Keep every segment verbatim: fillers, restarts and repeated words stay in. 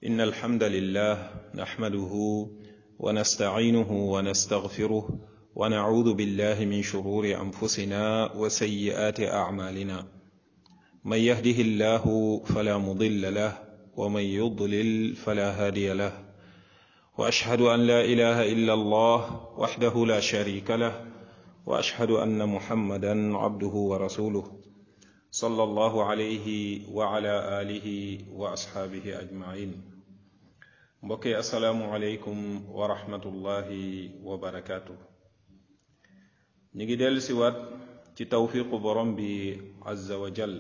إن الحمد لله نحمده ونستعينه ونستغفره ونعوذ بالله من شرور أنفسنا وسيئات أعمالنا من يهده الله فلا مضل له ومن يضلل فلا هادي له وأشهد أن لا إله إلا الله وحده لا شريك له وأشهد أن محمدا عبده ورسوله صلى الله عليه وعلى آله وأصحابه أجمعين بقي السلام عليكم ورحمة الله وبركاته نيجي ديل سيوات ci tawfiqu borom bi azza wa jall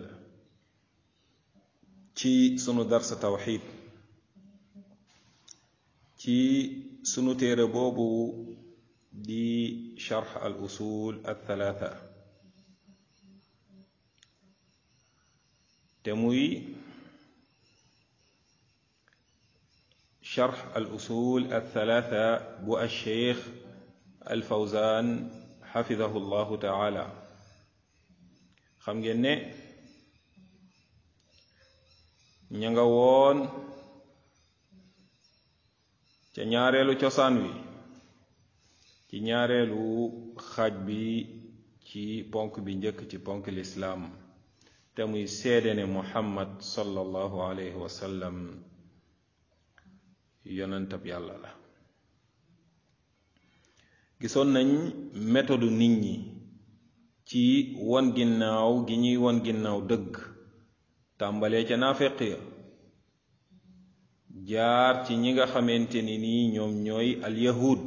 ci sunu dars tawhid ci sunu téere boobu di sharh al usul al thalatha te muy sharh al usul al thalatha bu al sheikh al fawzan xafidahu llahu taala xam ngeen ne ña nga woon ca ñaareelu cosaan wi ci ñaareelu xaaj bi ci ponk bi njëkk ci ponk lislaam te muy seede ne muhammad sallallahu alayhi wa sallam yonentab yàlla la gisoon nañ méthode nit ñi ci won ginnaaw gi ñuy won ginnaaw dëgg tàmbalee ca naafeq ya jaar ci ñi nga xamante ni nii ñoom ñooy alyahud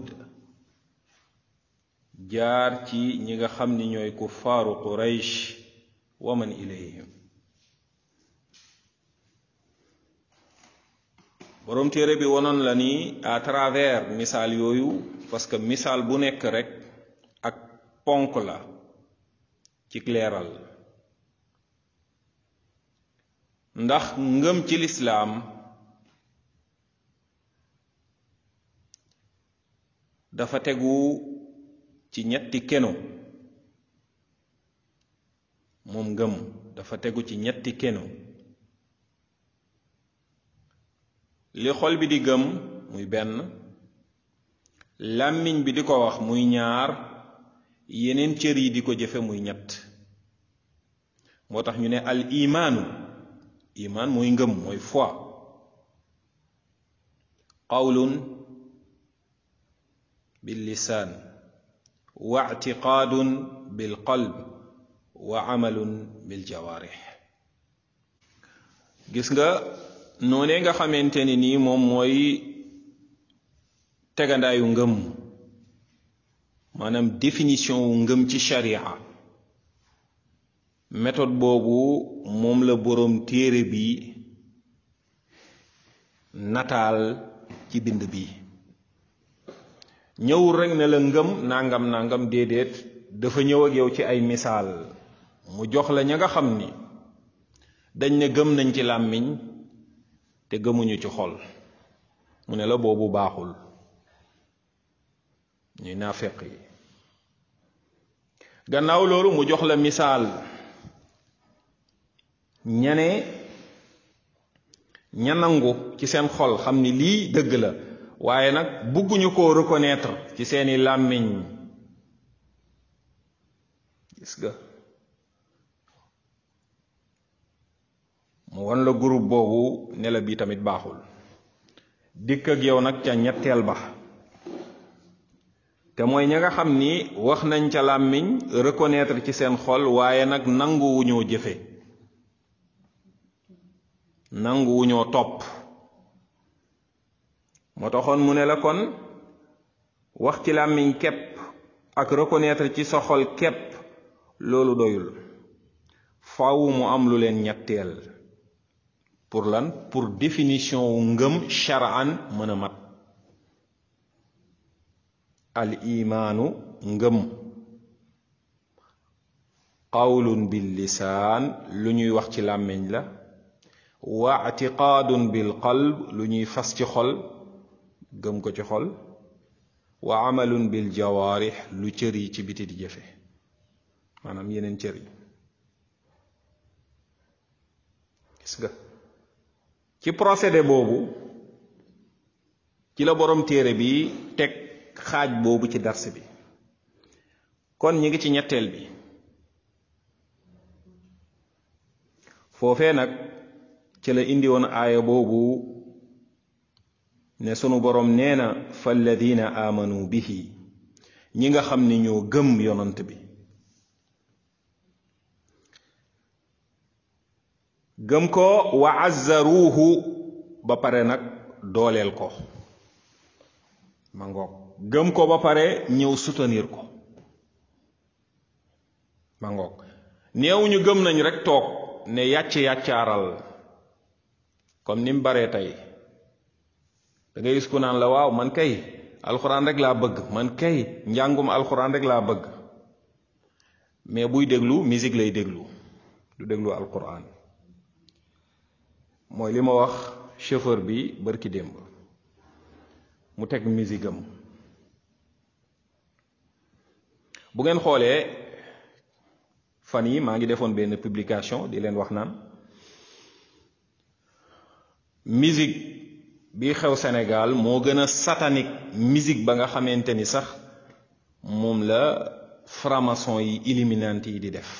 jaar ci ñi nga xam ni ñooy kuffaaru quraysh wa man ilayhim boroom téere bi wonoon la ni à travers misaal yooyu parce que misaal bu nekk rek ak ponk la ci leeral ndax ngëm ci lislaam dafa tegu ci ñetti keno moom ngëm dafa tegu ci ñetti keno li xol bi di gëm muy benn làmmiñ bi di ko wax muy ñaar yeneen cër yi di ko jëfe muy ñett moo tax ñu ne al imaanu imaan mooy ngëm mooy foi qawlun bil lisaan wa i'tiqaadun bil qalb wa amalun bil jawaarih gis nga noonee nga xamante ni nii moom mooy tegandaayu ngëm maanaam définition wu ngëm ci sharia méthode boobu moom la boroom téere bi nataal ci bind bi ñëwul rekk ne la ngëm nangam nangam déedéet dafa ñëw ak yow ci ay misaal mu jox la ña nga xam ni dañ ne gëm nañ ci làmmiñ te gëmuñu ci xol mu ne la boobu baaxul ñuy naafeq yi gannaaw loolu mu jox la misaal ñane ña nangu ci seen xol xam ni lii dëgg la waaye nag bugguñu koo reconnaître ci seeni làmmiñ gis nga mu won la groupe boobu ne la bii tamit baaxul dikk ak yow nag ca ñetteel ba te mooy ña nga xam ni wax nañ ca làmmiñ reconnaître ci seen xol waaye nag nanguwuñoo jëfe nanguwuñoo topp moo taxoon mu ne la kon wax ci làmmiñ képp ak reconnaître ci sa xol képp loolu doyul faaw mu am lu leen ñetteel pour lan pour définition wu ngëm shar'an mën a mat al imaanu ngëm qawlun bil lisaan lu ñuy wax ci làmmiñ la wa i'tiqaadun bil qalb lu ñuy fas ci xol gëm ko ci xol wa amalun bil jawaarih lu cër yi ci biti di jëfe maanaam yeneen cër yi gis nga ci procédé boobu ci la borom téere bi teg xaaj boobu ci dars bi. kon ñi ngi ci ñetteel bi foofee nag ci la indi woon aaya boobu ne sunu borom nee na falladina amanu bihi ñi nga xam ni ñoo gëm yonant bi gëm ko wa azzaruuhu ba pare nag dooleel ko ma ngoog gëm ko ba pare ñëw soutenir ko ma ngoog néew ñu gëm nañ rek toog ne yàcc yàccaaral comme ni mu baree tey da ngay gis ku naan la waaw man kay alxuraan rek laa bëgg man kay njàngum alxuraan rek laa bëgg mais buy déglu musique lay déglu du déglu alxuraan mooy li ma wax chauffeur bi bërki démb mu teg musique am bu ngeen xoolee fan yi maa ngi defoon benn publication di leen wax naan musique bi xew Sénégal moo gën a satanique musique ba nga xamante ni sax moom la franc-maçon yi illuminati yi di def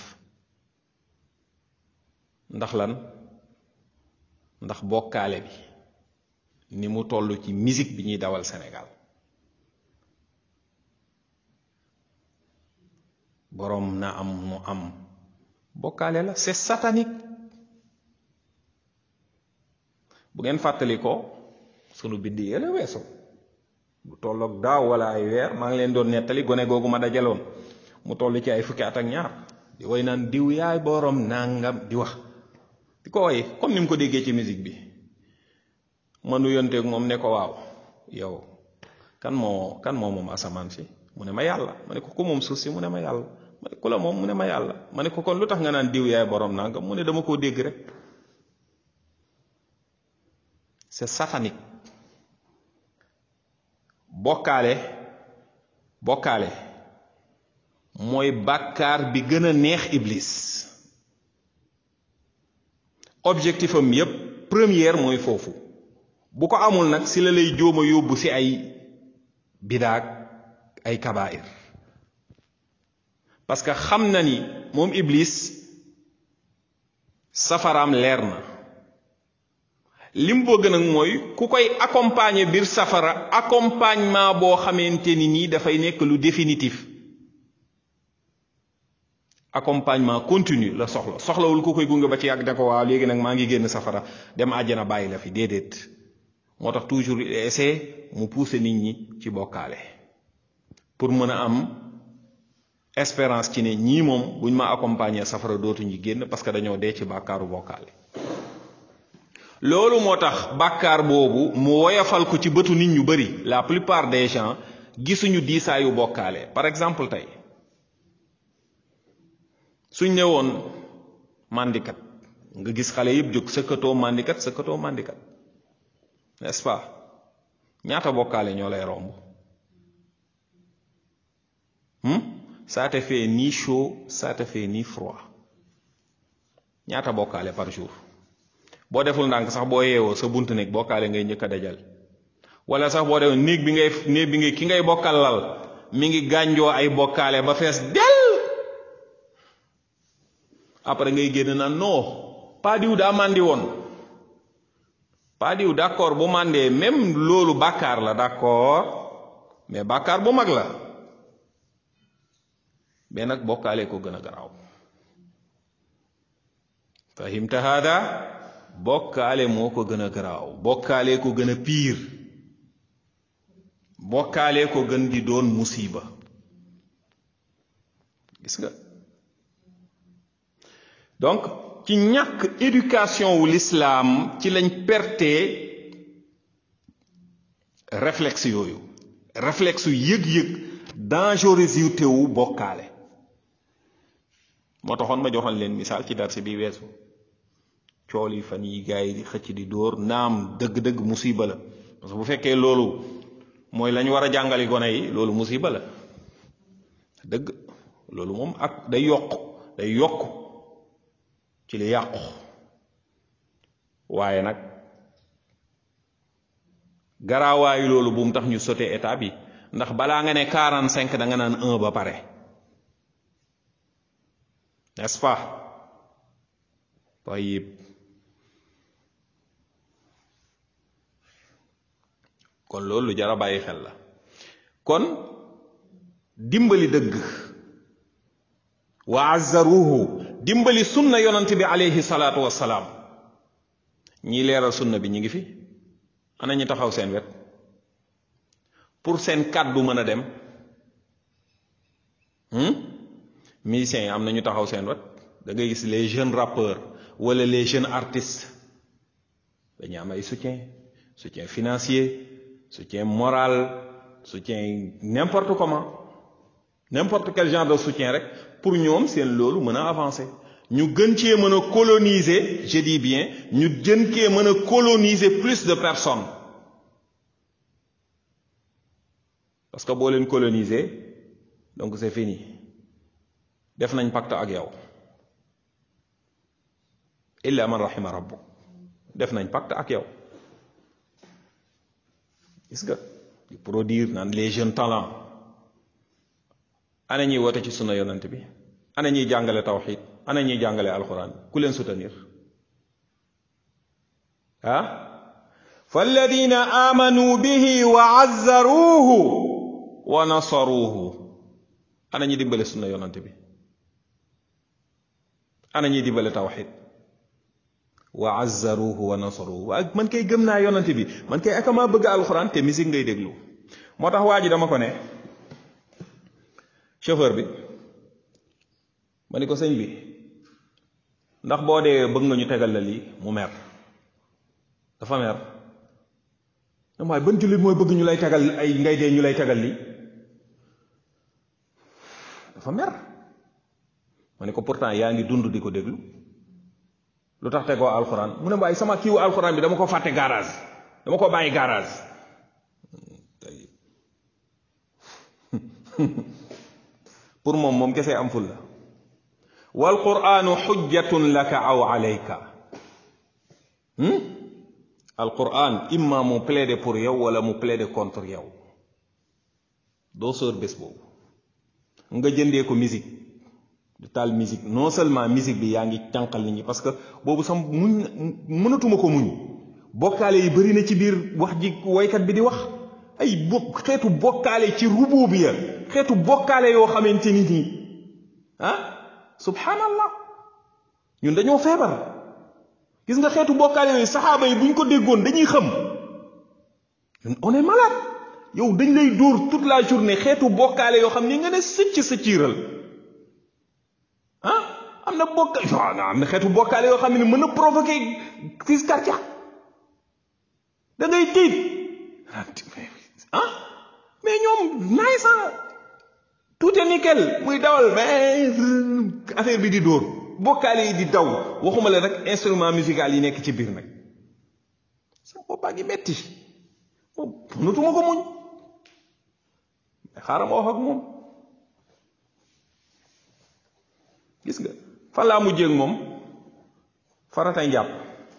ndax lan ndax bokkaale bi ni mu toll ci musique bi ñuy dawal Sénégal boroom na am mu am bokkaale la c'est satanique bu ngeen fàttali ko sunu bind yële weesu bu tolloog daaw wala ay weer maa ngi leen doon nettali gone googu ma dajaloon mu toll ci ay fukki at ak ñaar di woy naan diw yaay boroom nangam di wax di ko woy comme ni mu ko déggee ci musique bi ma nuyonteeg moom ne ko waaw yow kan moo kan moo moom asamaan si mu ne ma yàlla ma ne ko ku moom suuf si mu ne ma yàlla ma ne ku la moom mu ne ma yàlla ma ne ko kon lu tax nga naan diw yaay boroom nangam mu ne dama koo dégg rek c'est satanique bokkaale bokkaale mooy bàkkaar bi gën a neex iblis objectif am yépp première mooy foofu bu ko amul nag si la lay jóoma yóbbu si ay bidaak ay kabair parce que xam na ni moom iblis safaraam leer na lim bëgg nag mooy ku koy accompagner biir safara accompagnement boo xamante ni nii dafay nekk lu définitif accompagnement continu la soxla soxlawul ku koy gunge ba ci yàgg ne ko waaw léegi nag maa ngi génn safara dem àjjana bàyyi la fi déedéet moo tax toujours il essaie mu pousser nit ñi ci bokkaale pour mën a am espérance ci ne ñii moom buñ ma accompagner safara dootuñu génn parce que dañoo dee ci bàkkaaru bokkaale loolu moo tax bàkkaar boobu mu woyafal ko ci bëtu nit ñu bari la plupart des gens gisuñu diisaayu bokkaale par exemple tey suñ ne woon mandikat nga gis xale yëpp jóg sëkkatoo mandikat sëkkatoo mandikat n'est-ce pas ñaata bokkaale ñoo lay romb hmm? ça te fait ni chaud ça te fait ni froid ñaata bokkaale par jour boo deful ndànk sax boo yeewoo sa buntu néeg bokkaale ngay njëkk a dajal wala sax boo defoon néeg bi ngay néeg bi ngay ki ngay bokkal lal mi ngi gànjoo ay bokkaale ba fees del après ngay génn naan non pas diw daa màndi woon pas diw d'accord bu màndee même loolu bàkkaar la d'accord mais bàkkaar bu mag la mais nag bokkaale ko gën a garaaw fahimta hada bokkaale moo ko gën a garaaw bokkaale ko gën a piir bokkaale ko gën di doon musiba gis nga donc ci ñàkk éducation wu l'islam ci lañ perte réflexe yooyu réflexe yu yëg-yëg dangerosité wu bokkaale moo taxoon ma joxoon leen misaal ci darsi bi weesu cool yi fan yi gars yi di xëcc di dóor naam dëgg-dëgg musiba la parce que bu fekkee loolu mooy lañ war a jàngali gone yi loolu musiba la dëgg loolu moom ak day yokk day yokk ci li yàqu waaye nag garaawaayu loolu bu mu tax ñu sauté étape bi ndax balaa nga ne quarante cinq da nga naan un ba pare n'est-ce pas tayib kon loolu lu jar a bàyyi xel la kon dimbali dëgg wa azzaruhu dimbali sunna yonent bi alayhi salaatu wassalaam ñii leeral sunna bi ñi ngi fi ana ñu taxaw seen wet pour seen kàddu mën a dem musiciens yi am na ñu taxaw seen wet da ngay gis les jeunes rappeurs wala les jeunes artistes dañu am ay soutien soutien financier soutien moral soutien n'importe comment n'importe quel genre de soutien rek pour ñoom seen loolu mën a avancer ñu gën cee mën a coloniser je dis bien ñu gën cee mën a coloniser plus de personnes parce que boo leen coloniser donc c'est fini def nañ pacte ak yow illa man rahima rabbu def nañ pacte ak yow gis nga di produire naan les jeunes talents ana ñuy woote ci sunna yonent bi ana ñuy jàngale tawxid ana ñuy jàngale alquran ku leen soutenir ah falladina amanu bihi wa azzaruhu wa nasaruhu ana ñuy dimbale sunna yonent bi ana ñuy dimbale tawxid wa azzaruhu wa nasaruhu waa man kay gëm naa yonent bi man kay akama bëgg alquran te musique ngay déglu moo tax waa ji dama ko ne chauffeur bi ma ni ko sëñ bi ndax boo dee bëgg nga ñu tegal la lii mu mer dafa mer dama waaye ban jullit mooy bëgg ñu lay tegal ay ngay dee ñu lay tegal lii dafa mer ma ni ko pourtant yaa ngi dund di ko déglu lu tax tegoo alxuraan mu ne waaye sama kiiwu alxuraan bi dama ko fàtte garage dama ko bàyyi garage pour moom moom kese am ful la wal quranu xujjatun laka aw alayka al quran imma mu plaide pour yow wala mu plaide contre yow doo sóor bés boobu nga jëndee ko musique du taal musique non seulement musique bi yaa ngi tànqal nit ñi parce que boobu sam muñ mënatuma ko muñ bokkaale yi bari na ci biir wax ji waykat bi di wax ay bokk xeetu bokkaale ci rububiya xeetu bokkaale yoo xamante ni nii ah subhanallah ñun dañoo feebar gis nga xeetu bokkaale yooyu saxaaba yi buñ ko déggoon dañuy xam ñun on est malade yow dañ lay dóor toute la journée xeetu bokkaale yoo xam ni nga ne sëcc sa ciiral ah am na bokka am na xeetu bokkaale yoo xam ne mën na provoquer crise cardiaque da ngay tiit ah mais ñoom naay sa tout est nickel muy dawal mais affaire bi di dóor bokkaale yi di daw waxuma la rek instrument musical yi nekk ci biir nag sa boppaa ngi metti moom mënatuma ko muñ xaaral ma wax ak moom gis nga fan laa mujjee ak moom faratay njàpp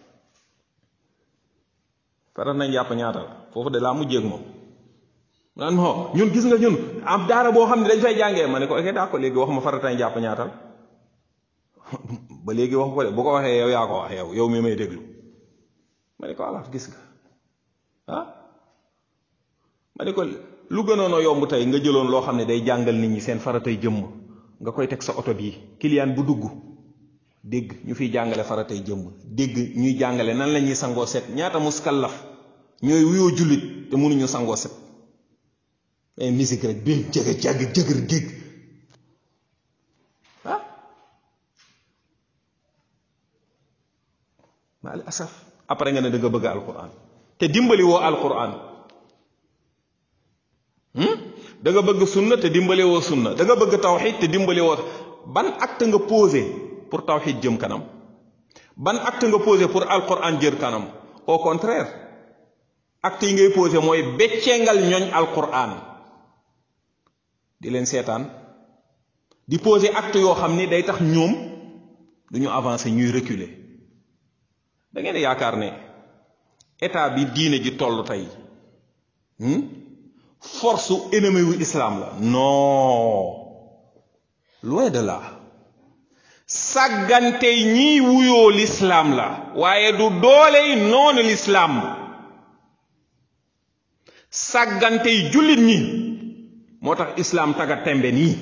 faratay njàpp ñaata la foofu de laa mujjee ak moom naan ma ñun gis nga ñun am daara boo xam ne dañ fay jàngee ma ne ko ok daa ko léegi wax ma faratay njàpp ñaata la ba léegi wax ko de bu ko waxee yow yaa ko wax yow yow mi may déglu ma ne ko alaaf gis nga ah ma ne ko lu gënoon a yomb tey nga jëloon loo xam ne day jàngal nit ñi seen faratay jëmm nga koy teg sa oto bii client bu dugg dégg ñu fiy jàngale faratay jëmm dégg ñuy jàngale nan la ñuy sangoo set ñaata muskallaf ñooy wuyoo jullit te mënuñu sangoo set mais musique rek bi jëgë jàgg jëgër géeg ah ma al asaf après nga ne da nga bëgg alquran te dimbali woo alquran da nga bëgg sunna te dimbali woo sunna da nga bëgg tawxid te dimbali woo ban acte nga posé pour tawxid jëm kanam ban acte nga posé pour alquran jër kanam au contraire acte yi ngay posé mooy beccengal ñooñ alquran di leen seetaan di posé acte yoo xam ni day tax ñoom duñu avancer ñuy reculer da ngeen yaakaar ne état bi diine ji toll tey hmm? force ennemi wu islam la non, loin de là. sàggantey ñiy wuyoo l'islam la waaye du dooley noonu l'islam. sàggantey jullit ñi moo tax islam taga tembe nii.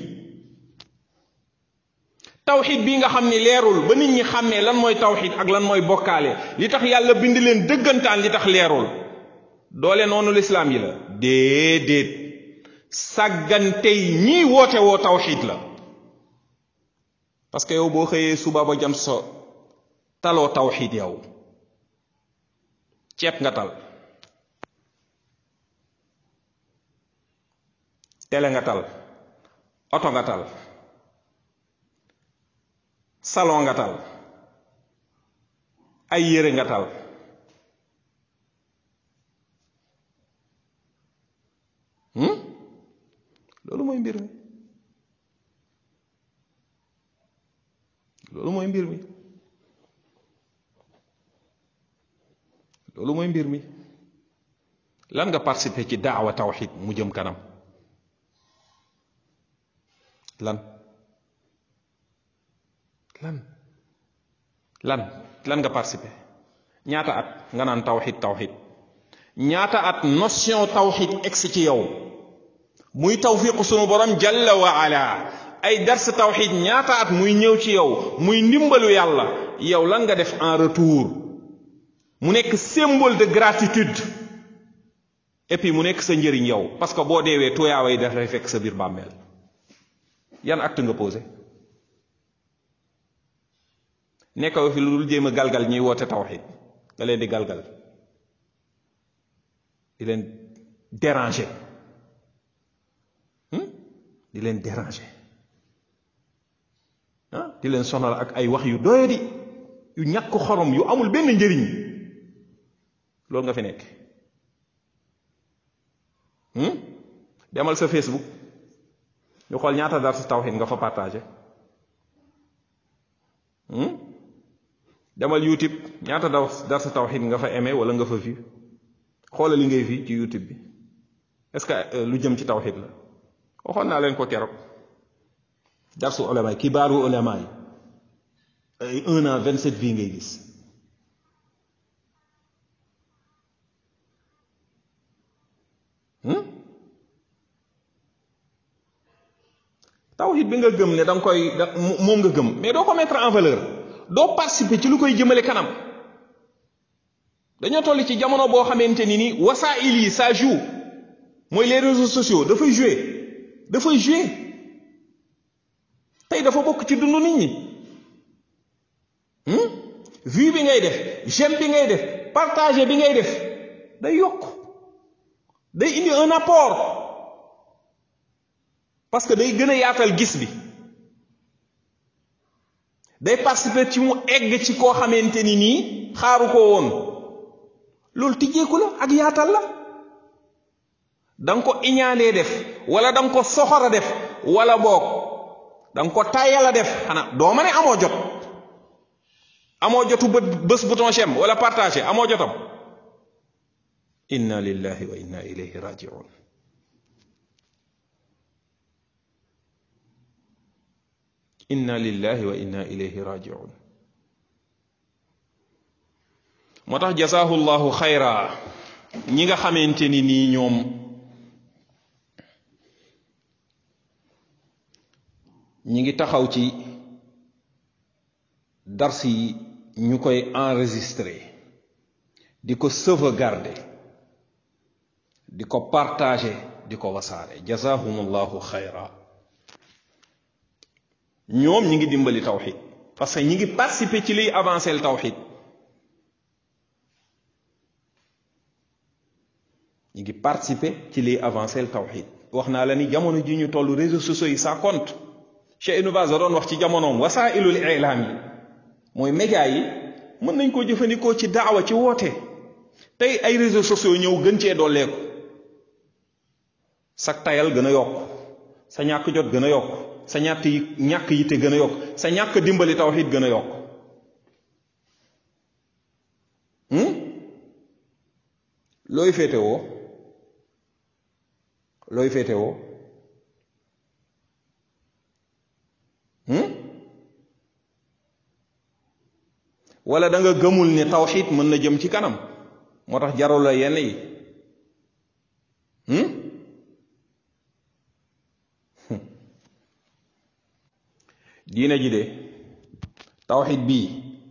tawxid bi nga xam ni leerul ba nit ñi xàmmee lan mooy tawxid ak lan mooy bokkaale, li tax yàlla bind leen dëggantaan li tax leerul doole noonu l'islam yi la déedéet. sàggantey ñiy woote woo tawxid la. parce que yow boo xëyee suba ba jant so taloo tawxid, yow ceeb nga tal, télé nga tal, oto nga tal, salon nga tal, ay yére nga tal. hmm? loolu mooy mbir mi loolu mooy mbir mi loolu mooy mbir mi lan nga participer ci daawa tawxid mu jëm kanam? lan lan lan lan nga participer? ñaata at nga naan tawxid tawxid? ñaata at notion tawxid egsi ci yow muy tawfiqu sunu borom jalla wa ala, ay dars tawxid ñaata at muy ñëw ci yow muy ndimbalu yàlla, yow lan nga def en retour mu nekk symbole de gratitude et puis mu nekk sa njëriñ yow? parce que boo deewee tuyaaway dafay fekk sa biir bàmmeel. yan acte nga posé? nekkoo fi lu dul jéem a galgal ñuy woote tawxid, nga leen di galgal, di leen déranger di leen déranger ah di leen sonal ak ay wax yu doyadi yu ñàkk xorom yu amul benn njëriñ. loolu nga fi nekk. demal sa Facebook ñu xool ñaata dars tawhid nga fa partagé. demal YouTube ñaata dars tawhid nga fa aimé wala nga fa vu. xoolal li ngay vi ci YouTube bi est-ce que lu jëm ci tawhid la? waxoon naa leen ko keroog darsu ulama yi kibaaru ulama yi ay un an vingt sept vie ngay gis. tawhid bi nga gëm ne da nga koy moom nga gëm mais doo ko mettre en valeur, doo participer ci lu koy jëmale kanam. dañoo toll ci jamono boo xamante ni ni wasaa'il yi ça joue, mooy les réseaux sociaux dafay jouer dafay jouer tey dafa bokk ci dundu nit ñi. vue bi ngay def, j'aime bi ngay def, partager bi ngay def day yokk, day indi un apport parce que day gën a yaatal gis bi, day participer ci mu egg ci koo xamante ni nii xaaru ko woon. loolu tijjeeku la ak yaatal la. da nga ko iñaanee def wala da nga ko soxora def wala boog da nga ko tàyyal a def, xanaa doo ma ne amoo jot, amoo jotu bët bés bouton j'aime wala partager, amoo jotam. inna lillahi wa inna ilayhi raji'un. inna lillahi wa inna ilayhi raji'un. moo tax jasaahu llahu xayra ñi nga xamante ni nii ñoom ñi ngi taxaw ci dars yi ñu koy enregistrer di ko sauvegarder di ko partager di ko wasaare. jasahumullahu xayra. ñoom ñi ngi dimbali tawxid parce que ñi ngi participer ci liy avancer le tawxid. ñi ngi participer ci liy avancer le tawxid. wax naa la ni jamono ji ñu toll réseaux sociaux yi ça compte. Cheikh Ibn Baz doon wax ci jamonoom wasaa'ilul i'laam yi mooy média yi mën nañ koo jëfandikoo ci daawa ci woote. tey ay réseaux sociaux ñëw gën cee dooleeku, sa tayal gën a yokk, sa ñàkk jot gën a yokk, sa ñàkk yi ñàkk yitte gën a yokk, sa ñàkk dimbali tawhid gën a yokk. looy féetewoo looy féetewoo wala da nga gëmul ni tawxiid mën na jëm ci kanam moo tax jarul la yenn yi diina ji de tawxiid bii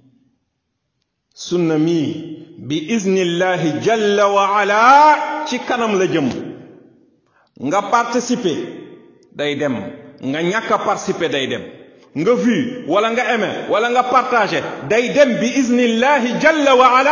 sunna mii bi iznillahi jalla wa ala ci kanam la jëm nga participer day dem nga ñàkk a participer day dem nga vu wala nga aimé wala nga partagé day dem bi iznillahi jalla wa ala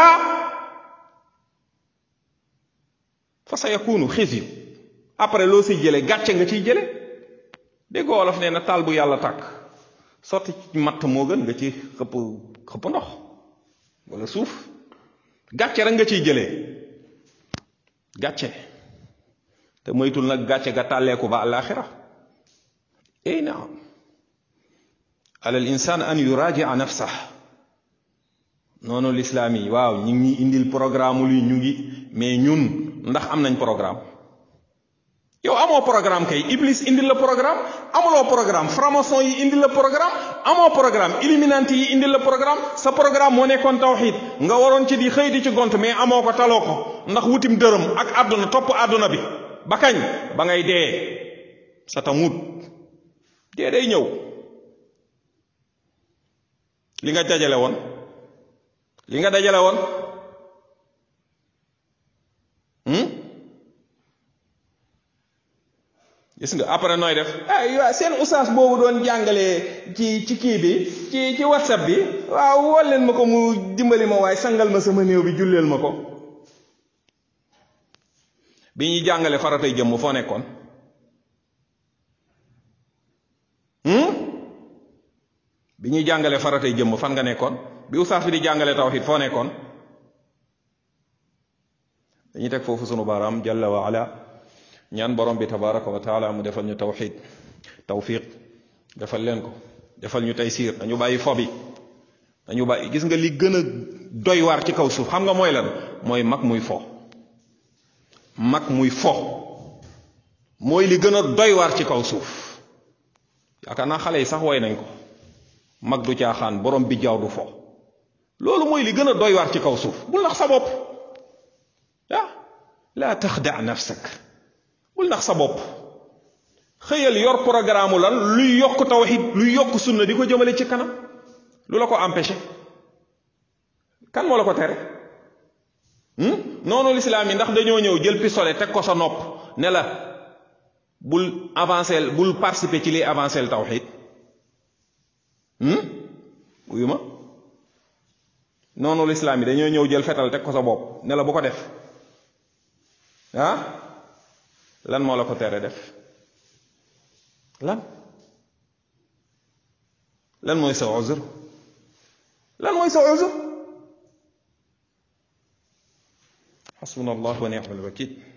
fa sa yakunu xisyu après loo siy jële gàcce nga ciy jële dégg wolof nee na taal bu yàlla tàkk sotti ci matt moo gën nga ci xëpp xëpp ndox wala suuf gàcce rek nga ciy jëlee gàcce te moytul nag gàcce ga tàlleeku ba àllaaxira ey naam ala al insaan an yuraaji'a nafsah noonu lislaam yi waaw ñu ngi indil programme luy ñu ngi mais ñun ndax am nañ programme yow amoo programme kay iblis indil la programme amuloo programme franc-maçon yi indil la programme amoo programme illuminati yi indil la programme sa programme moo nekkoon tawxiid nga waroon ci di xëy di ci gont mais amoo ko taloo ko ndax wutim dërëm ak àdduna topp àdduna bi ba kañ ba ngay dee sa tamut dee day ñëw li nga dajale woon li nga dajale woon gis nga après nooy def ay waa seen oustaz boobu doon jàngalee ci ci kii bi ci ci whatsapp bi waaw wol leen ma ko mu dimbali ma waaye sangal ma sama néew bi julleel ma ko bi ñuy jàngale faratay jëmm foo nekkoon bi ñuy jàngale faratay jëmm fan nga nekkoon bi oustaz bi di jàngale tawhid foo nekkoon dañuy teg foofu sunu baaraam jalla wa ala ñaan borom bi tabaraka wa taala mu defal ñu tawxid tawfiq defal leen ko defal ñu taysiir dañu bàyyi fo bi dañu bàyyi gis nga li gën a doy waar ci kaw suuf xam nga mooy lan mooy mag muy fo mag muy fo mooy li gën a doy waar ci kaw suuf yaakaar naa xale yi sax woy nañ ko mag du caaxaan borom bi jaaw du fo loolu mooy li gën a doy waar ci kaw suuf bul nax sa bopp ah laa taxda nafsak bul nax sa bopp xëyal yor programme lan luy yokk tawhid luy yokk sunna di ko jëmale ci kanam lu la ko empêché kan moo la ko tere noonu lislaam yi ndax dañoo ñëw jël pistolet teg ko sa nopp ne la bul avancer bul participer ci liy avancer le tawhid wuyu ma noonu lislaam yi dañoo ñëw jël fetal teg ko sa bopp ne la bu ko def ah lan moo la ko tere def lan lan mooy sa uzur lan mooy sa uzur xasbuna allah wa ni'mal wakil